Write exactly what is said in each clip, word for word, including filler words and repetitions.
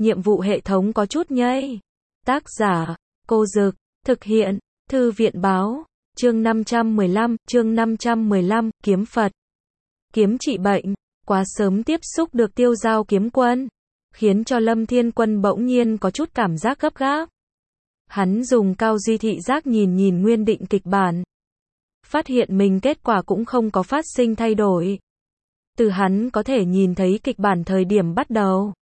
nhiệm vụ hệ thống có chút nhây. Tác giả, Cô Dực, thực hiện, Thư viện Báo, chương năm trăm mười lăm, chương năm trăm mười lăm, kiếm Phật. Kiếm trị bệnh, quá sớm tiếp xúc được tiêu giao kiếm quân, khiến cho Lâm Thiên Quân bỗng nhiên có chút cảm giác gấp gáp. Hắn dùng cao duy thị giác nhìn nhìn nguyên định kịch bản. Phát hiện mình kết quả cũng không có phát sinh thay đổi. Từ hắn có thể nhìn thấy kịch bản thời điểm bắt đầu.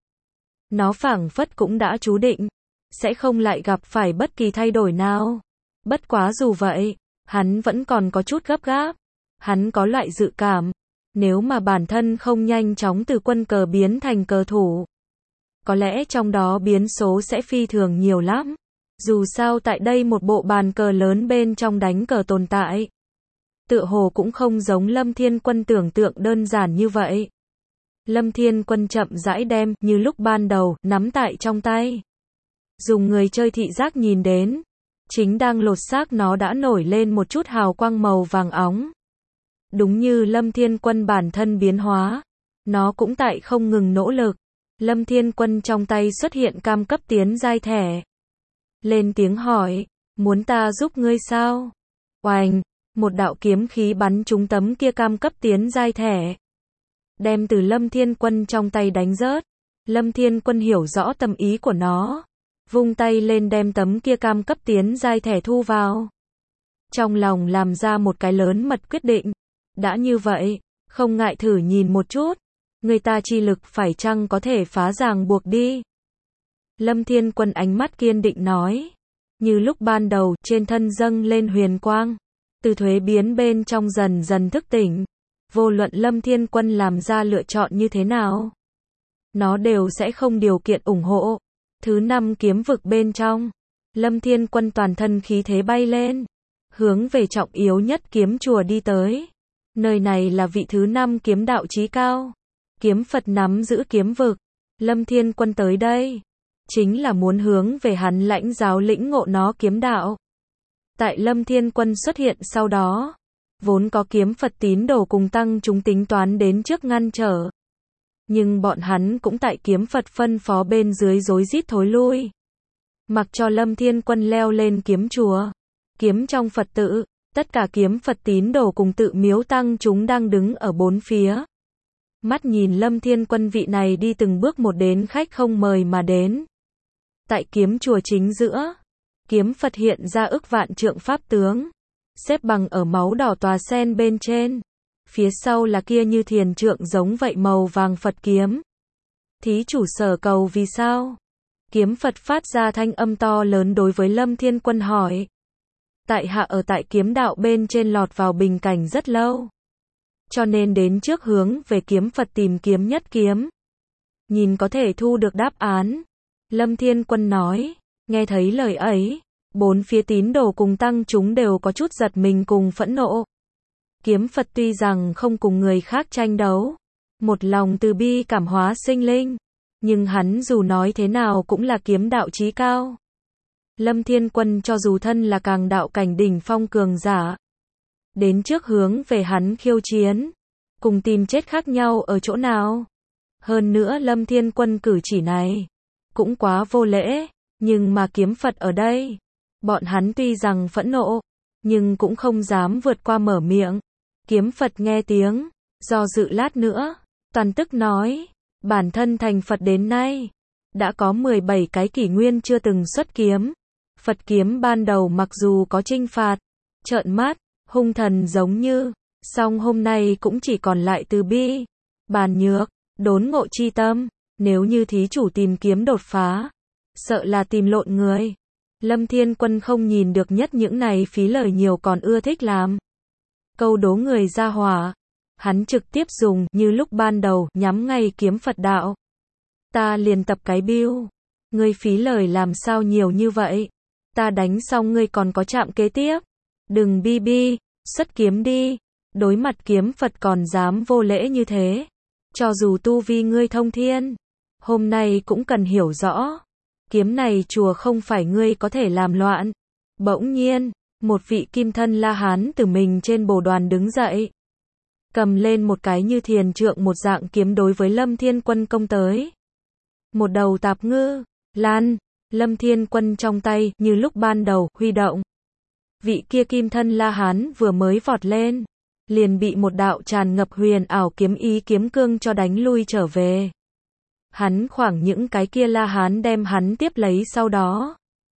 Nó phảng phất cũng đã chú định, sẽ không lại gặp phải bất kỳ thay đổi nào. Bất quá dù vậy, hắn vẫn còn có chút gấp gáp. Hắn có loại dự cảm, nếu mà bản thân không nhanh chóng từ quân cờ biến thành cờ thủ, có lẽ trong đó biến số sẽ phi thường nhiều lắm. Dù sao tại đây một bộ bàn cờ lớn bên trong đánh cờ tồn tại, tựa hồ cũng không giống Lâm Thiên Quân tưởng tượng đơn giản như vậy. Lâm Thiên Quân chậm rãi đem, như lúc ban đầu, nắm tại trong tay. Dùng người chơi thị giác nhìn đến, chính đang lột xác nó đã nổi lên một chút hào quang màu vàng óng. Đúng như Lâm Thiên Quân bản thân biến hóa, nó cũng tại không ngừng nỗ lực. Lâm Thiên Quân trong tay xuất hiện cam cấp tiến giai thẻ. Lên tiếng hỏi, muốn ta giúp ngươi sao? Oành, một đạo kiếm khí bắn trúng tấm kia cam cấp tiến giai thẻ, đem từ Lâm Thiên Quân trong tay đánh rớt. Lâm Thiên Quân hiểu rõ tâm ý của nó, vung tay lên đem tấm kia cam cấp tiến giai thẻ thu vào. Trong lòng làm ra một cái lớn mật quyết định. Đã như vậy, không ngại thử nhìn một chút, người ta chi lực phải chăng có thể phá ràng buộc đi. Lâm Thiên Quân ánh mắt kiên định nói. Như lúc ban đầu, trên thân dâng lên huyền quang, từ thuế biến bên trong dần dần thức tỉnh. Vô luận Lâm Thiên Quân làm ra lựa chọn như thế nào, nó đều sẽ không điều kiện ủng hộ. Thứ năm kiếm vực bên trong, Lâm Thiên Quân toàn thân khí thế bay lên, hướng về trọng yếu nhất kiếm chùa đi tới. Nơi này là vị thứ năm kiếm đạo chí cao, kiếm Phật nắm giữ kiếm vực. Lâm Thiên Quân tới đây, chính là muốn hướng về hắn lãnh giáo lĩnh ngộ nó kiếm đạo. Tại Lâm Thiên Quân xuất hiện sau đó, vốn có kiếm Phật tín đồ cùng tăng chúng tính toán đến trước ngăn trở. Nhưng bọn hắn cũng tại kiếm Phật phân phó bên dưới rối rít thối lui. Mặc cho Lâm Thiên Quân leo lên kiếm chùa, kiếm trong Phật tự, tất cả kiếm Phật tín đồ cùng tự miếu tăng chúng đang đứng ở bốn phía. Mắt nhìn Lâm Thiên Quân vị này đi từng bước một đến khách không mời mà đến. Tại kiếm chùa chính giữa, kiếm Phật hiện ra ức vạn trượng pháp tướng, xếp bằng ở máu đỏ tòa sen bên trên. Phía sau là kia như thiền trượng giống vậy màu vàng Phật kiếm. Thí chủ sở cầu vì sao? Kiếm Phật phát ra thanh âm to lớn đối với Lâm Thiên Quân hỏi. Tại hạ ở tại kiếm đạo bên trên lọt vào bình cảnh rất lâu, cho nên đến trước hướng về kiếm Phật tìm kiếm nhất kiếm, nhìn có thể thu được đáp án. Lâm Thiên Quân nói. Nghe thấy lời ấy, bốn phía tín đồ cùng tăng chúng đều có chút giật mình cùng phẫn nộ. Kiếm Phật tuy rằng không cùng người khác tranh đấu, một lòng từ bi cảm hóa sinh linh, nhưng hắn dù nói thế nào cũng là kiếm đạo chí cao. Lâm Thiên Quân cho dù thân là càng đạo cảnh đỉnh phong cường giả, đến trước hướng về hắn khiêu chiến, cùng tìm chết khác nhau ở chỗ nào. Hơn nữa Lâm Thiên Quân cử chỉ này cũng quá vô lễ, nhưng mà kiếm Phật ở đây, bọn hắn tuy rằng phẫn nộ, nhưng cũng không dám vượt qua mở miệng. Kiếm Phật nghe tiếng, do dự lát nữa, toàn tức nói, bản thân thành Phật đến nay, đã có mười bảy cái kỷ nguyên chưa từng xuất kiếm. Phật kiếm ban đầu mặc dù có trinh phạt, trợn mắt, hung thần giống như, song hôm nay cũng chỉ còn lại từ bi, bàn nhược, đốn ngộ chi tâm. Nếu như thí chủ tìm kiếm đột phá, sợ là tìm lộn người. Lâm Thiên Quân không nhìn được nhất những này phí lời nhiều còn ưa thích làm câu đố người ra hỏa. Hắn trực tiếp dùng, như lúc ban đầu, nhắm ngay kiếm Phật đạo. Ta liền tập cái biêu. Ngươi phí lời làm sao nhiều như vậy? Ta đánh xong ngươi còn có chạm kế tiếp. Đừng bi bi, xuất kiếm đi. Đối mặt kiếm Phật còn dám vô lễ như thế. Cho dù tu vi ngươi thông thiên, hôm nay cũng cần hiểu rõ. Kiếm này chùa không phải ngươi có thể làm loạn. Bỗng nhiên, một vị kim thân La Hán từ mình trên bồ đoàn đứng dậy, cầm lên một cái như thiền trượng một dạng kiếm đối với Lâm Thiên Quân công tới. một đầu tạp ngư, lan, Lâm Thiên Quân trong tay, như lúc ban đầu, huy động. Vị kia kim thân La Hán vừa mới vọt lên, liền bị một đạo tràn ngập huyền ảo kiếm ý kiếm cương cho đánh lui trở về. Hắn khoảng những cái kia La Hán đem hắn tiếp lấy sau đó,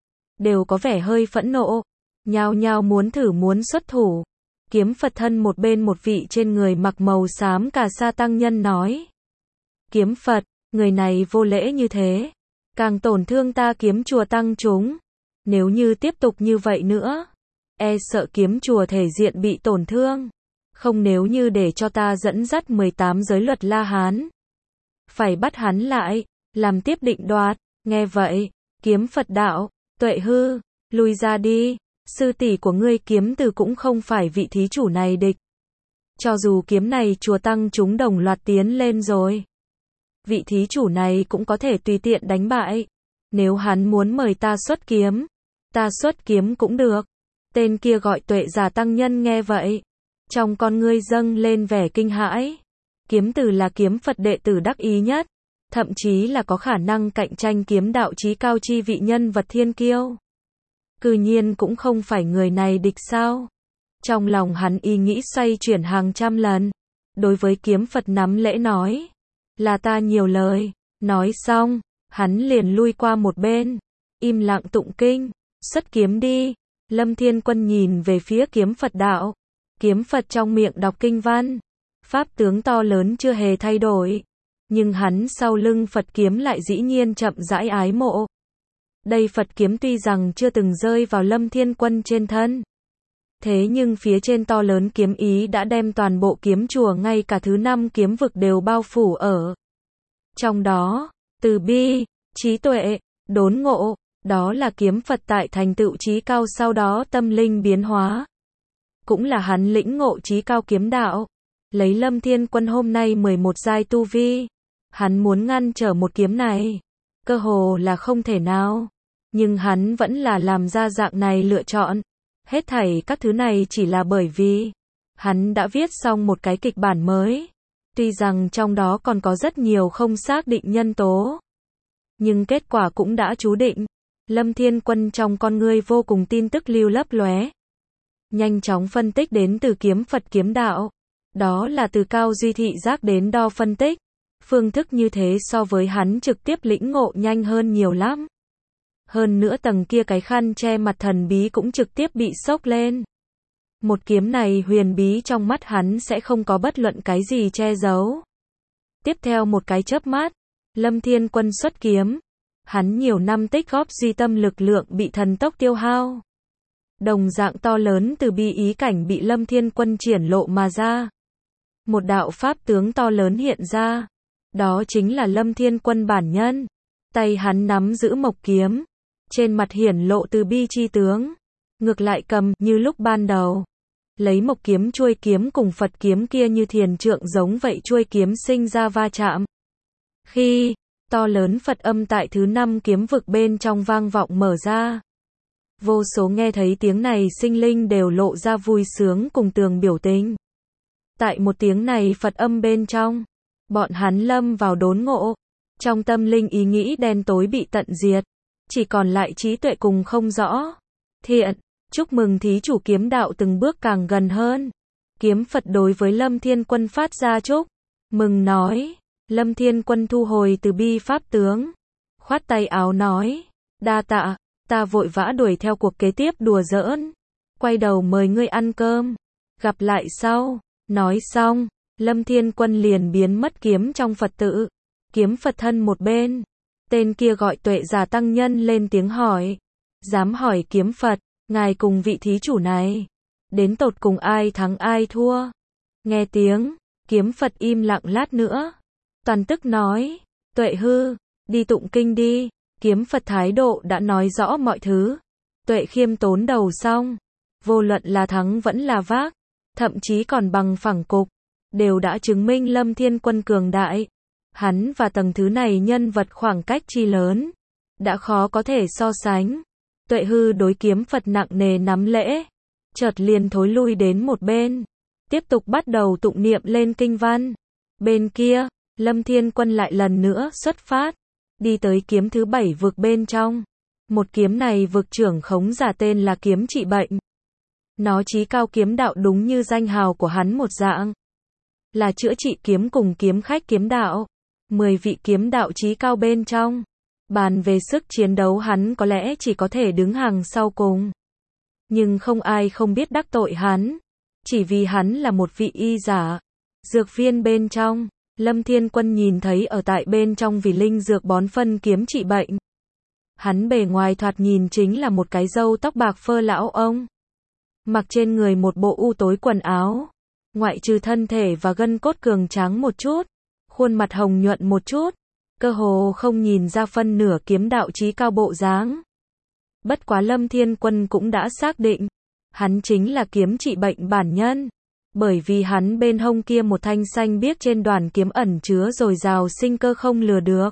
đều có vẻ hơi phẫn nộ, nhao nhao muốn thử muốn xuất thủ. Kiếm Phật thân một bên một vị trên người mặc màu xám cà sa tăng nhân nói. Kiếm Phật, người này vô lễ như thế, càng tổn thương ta kiếm chùa tăng chúng. Nếu như tiếp tục như vậy nữa, e sợ kiếm chùa thể diện bị tổn thương. Không, nếu như để cho ta dẫn dắt mười tám giới luật La Hán, phải bắt hắn lại, làm tiếp định đoạt. Nghe vậy, Kiếm Phật đạo, Tuệ hư, lui ra đi, sư tỷ của ngươi kiếm từ cũng không phải vị thí chủ này địch. Cho dù kiếm này chùa tăng chúng đồng loạt tiến lên rồi, vị thí chủ này cũng có thể tùy tiện đánh bại. Nếu hắn muốn mời ta xuất kiếm, ta xuất kiếm cũng được. Tên kia gọi Tuệ giả tăng nhân nghe vậy, trong con ngươi dâng lên vẻ kinh hãi. Kiếm từ là kiếm Phật đệ tử đắc ý nhất, thậm chí là có khả năng cạnh tranh kiếm đạo chí cao chi vị nhân vật thiên kiêu. Cư nhiên cũng không phải người này địch sao? Trong lòng hắn ý nghĩ xoay chuyển hàng trăm lần. Đối với kiếm Phật nắm lễ nói, là ta nhiều lời. Nói xong, hắn liền lui qua một bên, im lặng tụng kinh, xuất kiếm đi. Lâm Thiên Quân nhìn về phía kiếm Phật đạo. Kiếm Phật trong miệng đọc kinh văn, pháp tướng to lớn chưa hề thay đổi, nhưng hắn sau lưng Phật kiếm lại dĩ nhiên chậm rãi ái mộ. Đây Phật kiếm tuy rằng chưa từng rơi vào Lâm Thiên Quân trên thân, thế nhưng phía trên to lớn kiếm ý đã đem toàn bộ kiếm chùa ngay cả thứ năm kiếm vực đều bao phủ ở. Trong đó, từ bi, trí tuệ, đốn ngộ, đó là kiếm Phật tại thành tựu trí cao sau đó tâm linh biến hóa. Cũng là hắn lĩnh ngộ trí cao kiếm đạo. Lấy Lâm Thiên Quân hôm nay mười một giai tu vi, hắn muốn ngăn trở một kiếm này, cơ hồ là không thể nào. Nhưng hắn vẫn là làm ra dạng này lựa chọn. Hết thảy các thứ này chỉ là bởi vì hắn đã viết xong một cái kịch bản mới. Tuy rằng trong đó còn có rất nhiều không xác định nhân tố, nhưng kết quả cũng đã chú định. Lâm Thiên Quân trong con ngươi vô cùng tin tức lưu lấp lóe, nhanh chóng phân tích đến từ kiếm Phật kiếm đạo. Đó là từ cao duy thị giác đến đo phân tích. Phương thức như thế so với hắn trực tiếp lĩnh ngộ nhanh hơn nhiều lắm. Hơn nữa tầng kia cái khăn che mặt thần bí cũng trực tiếp bị sốc lên. Một kiếm này huyền bí trong mắt hắn sẽ không có bất luận cái gì che giấu. Tiếp theo một cái chớp mắt, Lâm Thiên Quân xuất kiếm. Hắn nhiều năm tích góp duy tâm lực lượng bị thần tốc tiêu hao. Đồng dạng to lớn từ bi ý cảnh bị Lâm Thiên Quân triển lộ mà ra. Một đạo pháp tướng to lớn hiện ra. Đó chính là Lâm Thiên Quân bản nhân. Tay hắn nắm giữ mộc kiếm, trên mặt hiển lộ từ bi chi tướng. Ngược lại cầm như lúc ban đầu, lấy mộc kiếm chuôi kiếm cùng Phật kiếm kia như thiền trượng giống vậy chuôi kiếm sinh ra va chạm. Khi to lớn Phật âm tại thứ năm kiếm vực bên trong vang vọng mở ra, vô số nghe thấy tiếng này sinh linh đều lộ ra vui sướng cùng tường biểu tình. Tại một tiếng này Phật âm bên trong, bọn hắn lâm vào đốn ngộ, trong tâm linh ý nghĩ đen tối bị tận diệt, chỉ còn lại trí tuệ cùng không rõ. Thiện, chúc mừng thí chủ kiếm đạo từng bước càng gần hơn. Kiếm Phật đối với Lâm Thiên Quân phát ra chúc mừng nói. Lâm Thiên Quân thu hồi từ bi pháp tướng, khoát tay áo nói, đa tạ, ta vội vã đuổi theo cuộc kế tiếp đùa giỡn, quay đầu mời ngươi ăn cơm, gặp lại sau. Nói xong, Lâm Thiên Quân liền biến mất kiếm trong Phật tự. Kiếm Phật thân một bên, tên kia gọi Tuệ giả tăng nhân lên tiếng hỏi, dám hỏi kiếm Phật, ngài cùng vị thí chủ này, đến tột cùng ai thắng ai thua? Nghe tiếng, kiếm Phật im lặng lát nữa, toàn tức nói, Tuệ hư, đi tụng kinh đi. Kiếm Phật thái độ đã nói rõ mọi thứ. Tuệ khiêm tốn đầu xong, vô luận là thắng vẫn là vác, thậm chí còn bằng phẳng cục, đều đã chứng minh Lâm Thiên Quân cường đại. Hắn và tầng thứ này nhân vật khoảng cách chi lớn, đã khó có thể so sánh. Tuệ hư đối kiếm Phật nặng nề nắm lễ, chợt liền thối lui đến một bên, tiếp tục bắt đầu tụng niệm lên kinh văn. Bên kia, Lâm Thiên Quân lại lần nữa xuất phát, đi tới kiếm thứ bảy vực bên trong. Một kiếm này vực trưởng khống giả tên là kiếm trị bệnh. Nó chí cao kiếm đạo đúng như danh hào của hắn một dạng. Là chữa trị kiếm cùng kiếm khách kiếm đạo. Mười vị kiếm đạo chí cao bên trong. Bàn về sức chiến đấu hắn có lẽ chỉ có thể đứng hàng sau cùng. Nhưng không ai không biết đắc tội hắn. Chỉ vì hắn là một vị y giả. Dược viên bên trong, Lâm Thiên Quân nhìn thấy ở tại bên trong vì linh dược bón phân kiếm trị bệnh. Hắn bề ngoài thoạt nhìn chính là một cái râu tóc bạc phơ lão ông. Mặc trên người một bộ u tối quần áo. Ngoại trừ thân thể và gân cốt cường tráng một chút. Khuôn mặt hồng nhuận một chút. Cơ hồ không nhìn ra phân nửa kiếm đạo chí cao bộ dáng. Bất quá Lâm Thiên Quân cũng đã xác định. Hắn chính là kiếm trị bệnh bản nhân. Bởi vì hắn bên hông kia một thanh xanh biếc trên đoàn kiếm ẩn chứa dồi dào sinh cơ không lừa được.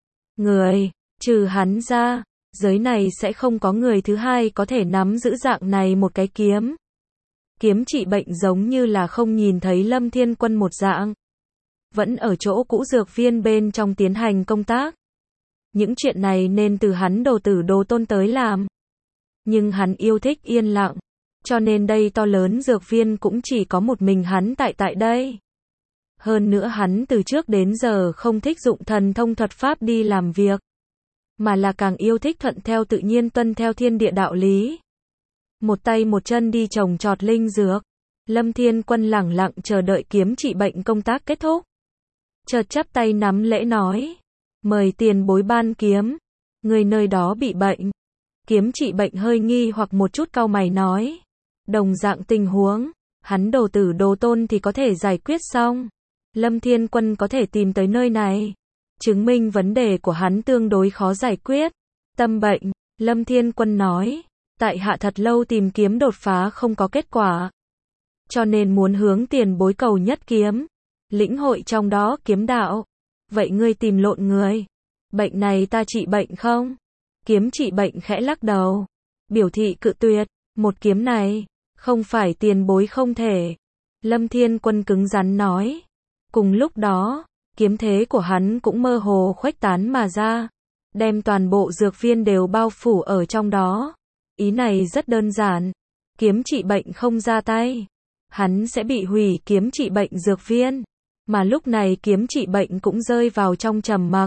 Người, trừ hắn ra, giới này sẽ không có người thứ hai có thể nắm giữ dạng này một cái kiếm. Kiếm trị bệnh giống như là không nhìn thấy Lâm Thiên Quân một dạng. Vẫn ở chỗ cũ dược viên bên trong tiến hành công tác. Những chuyện này nên từ hắn đồ tử đồ tôn tới làm. Nhưng hắn yêu thích yên lặng. Cho nên đây to lớn dược viên cũng chỉ có một mình hắn tại tại đây. Hơn nữa hắn từ trước đến giờ không thích dụng thần thông thuật pháp đi làm việc. Mà là càng yêu thích thuận theo tự nhiên tuân theo thiên địa đạo lý. Một tay một chân đi trồng trọt linh dược. Lâm Thiên Quân lẳng lặng chờ đợi kiếm trị bệnh công tác kết thúc. Chợt chắp tay nắm lễ nói. Mời tiền bối ban kiếm. Người nơi đó bị bệnh. Kiếm trị bệnh hơi nghi hoặc một chút cau mày nói. Đồng dạng tình huống. Hắn đồ tử đồ tôn thì có thể giải quyết xong. Lâm Thiên Quân có thể tìm tới nơi này. Chứng minh vấn đề của hắn tương đối khó giải quyết. Tâm bệnh. Lâm Thiên Quân nói. Tại hạ thật lâu tìm kiếm đột phá không có kết quả. Cho nên muốn hướng tiền bối cầu nhất kiếm. Lĩnh hội trong đó kiếm đạo. Vậy ngươi tìm lộn người. Bệnh này ta trị bệnh không? Kiếm trị bệnh khẽ lắc đầu. Biểu thị cự tuyệt. Một kiếm này. Không phải tiền bối không thể. Lâm Thiên Quân cứng rắn nói. Cùng lúc đó. Kiếm thế của hắn cũng mơ hồ khuếch tán mà ra. Đem toàn bộ dược viên đều bao phủ ở trong đó. Ý này rất đơn giản. Kiếm trị bệnh không ra tay. Hắn sẽ bị hủy kiếm trị bệnh dược viên. Mà lúc này kiếm trị bệnh cũng rơi vào trong trầm mặc.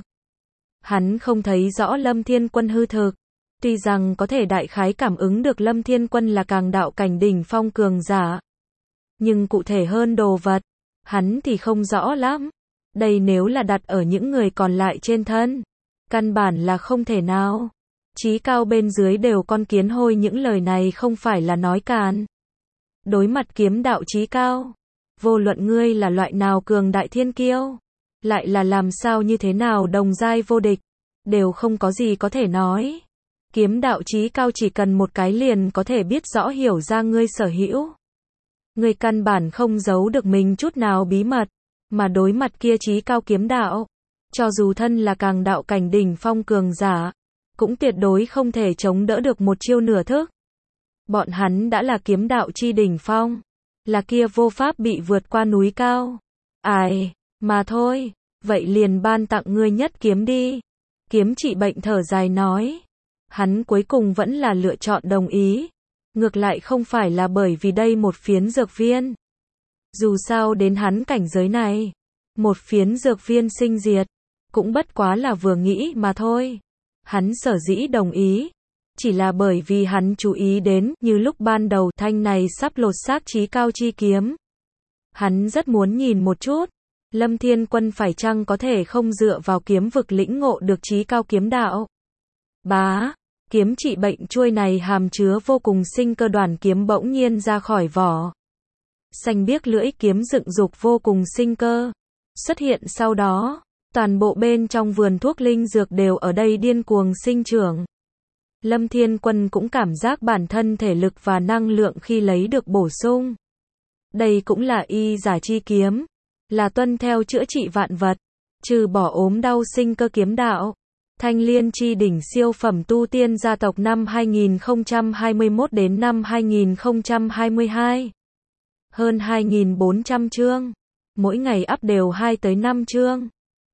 Hắn không thấy rõ Lâm Thiên Quân hư thực. Tuy rằng có thể đại khái cảm ứng được Lâm Thiên Quân là càng đạo cảnh đỉnh phong cường giả. Nhưng cụ thể hơn đồ vật. Hắn thì không rõ lắm. Đây nếu là đặt ở những người còn lại trên thân. Căn bản là không thể nào. Chí cao bên dưới đều con kiến hôi, những lời này không phải là nói càn. Đối mặt kiếm đạo chí cao. Vô luận ngươi là loại nào cường đại thiên kiêu. Lại là làm sao như thế nào đồng giai vô địch. Đều không có gì có thể nói. Kiếm đạo chí cao chỉ cần một cái liền có thể biết rõ hiểu ra ngươi sở hữu. Ngươi căn bản không giấu được mình chút nào bí mật. Mà đối mặt kia chí cao kiếm đạo. Cho dù thân là càng đạo cảnh đỉnh phong cường giả. Cũng tuyệt đối không thể chống đỡ được một chiêu nửa thức. Bọn hắn đã là kiếm đạo chi đỉnh phong. Là kia vô pháp bị vượt qua núi cao. Ai, mà thôi, vậy liền ban tặng ngươi nhất kiếm đi. Kiếm trị bệnh thở dài nói. Hắn cuối cùng vẫn là lựa chọn đồng ý. Ngược lại không phải là bởi vì đây một phiến dược viên. Dù sao đến hắn cảnh giới này. Một phiến dược viên sinh diệt. Cũng bất quá là vừa nghĩ mà thôi. Hắn sở dĩ đồng ý. Chỉ là bởi vì hắn chú ý đến, như lúc ban đầu thanh này sắp lột xác chí cao chi kiếm. Hắn rất muốn nhìn một chút. Lâm Thiên Quân phải chăng có thể không dựa vào kiếm vực lĩnh ngộ được chí cao kiếm đạo. Bá, kiếm trị bệnh chuôi này hàm chứa vô cùng sinh cơ đoàn kiếm bỗng nhiên ra khỏi vỏ. Xanh biếc lưỡi kiếm dựng dục vô cùng sinh cơ. Xuất hiện sau đó, toàn bộ bên trong vườn thuốc linh dược đều ở đây điên cuồng sinh trưởng. Lâm Thiên Quân cũng cảm giác bản thân thể lực và năng lượng khi lấy được bổ sung. Đây cũng là y giả chi kiếm. Là tuân theo chữa trị vạn vật. Trừ bỏ ốm đau sinh cơ kiếm đạo. Thanh Liên chi đỉnh siêu phẩm tu tiên gia tộc năm hai nghìn không trăm hai mươi mốt đến năm hai nghìn không trăm hai mươi hai. Hơn hai nghìn bốn trăm chương. Mỗi ngày up đều hai tới năm chương.